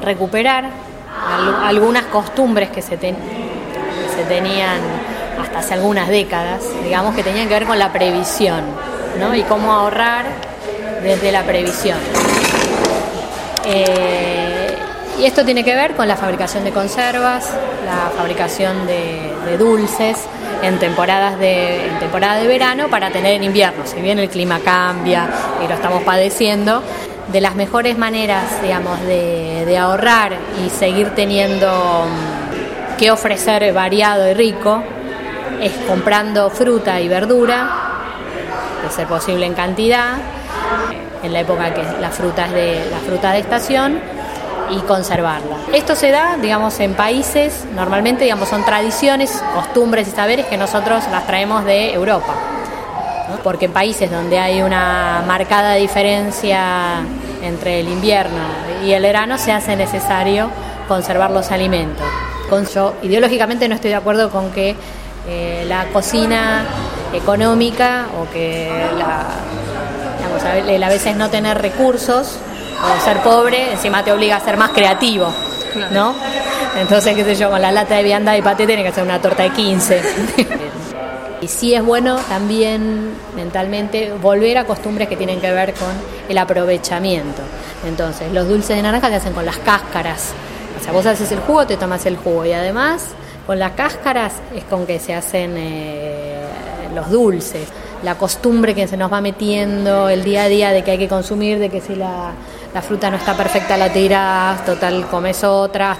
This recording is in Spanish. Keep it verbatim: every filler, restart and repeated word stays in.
recuperar al- algunas costumbres que se, ten- que se tenían hasta hace algunas décadas, digamos, que tenían que ver con la previsión, ¿no? Y cómo ahorrar desde la previsión. Eh, y esto tiene que ver con la fabricación de conservas, la fabricación de, de dulces en temporadas de en temporada de verano para tener en invierno. Si bien el clima cambia y lo estamos padeciendo, de las mejores maneras, digamos, de, de ahorrar y seguir teniendo mm, que ofrecer variado y rico es comprando fruta y verdura, de ser posible en cantidad, en la época que la fruta es de la fruta de estación, y conservarla. Esto se da, digamos, en países, normalmente, digamos, son tradiciones, costumbres y saberes que nosotros las traemos de Europa, ¿no? Porque en países donde hay una marcada diferencia entre el invierno y el verano se hace necesario conservar los alimentos. Con yo ideológicamente no estoy de acuerdo con que eh, la cocina económica o que la, digamos, el a veces no tener recursos o ser pobre encima te obliga a ser más creativo, ¿no? Entonces, qué sé yo, con la lata de vianda y paté tiene que hacer una torta de quince. Y sí es bueno también mentalmente volver a costumbres que tienen que ver con el aprovechamiento. Entonces, los dulces de naranja se hacen con las cáscaras. O sea, vos haces el jugo, te tomas el jugo, y además con las cáscaras es con que se hacen eh, los dulces. La costumbre que se nos va metiendo el día a día de que hay que consumir, de que si la, la fruta no está perfecta la tirás, total comes otra.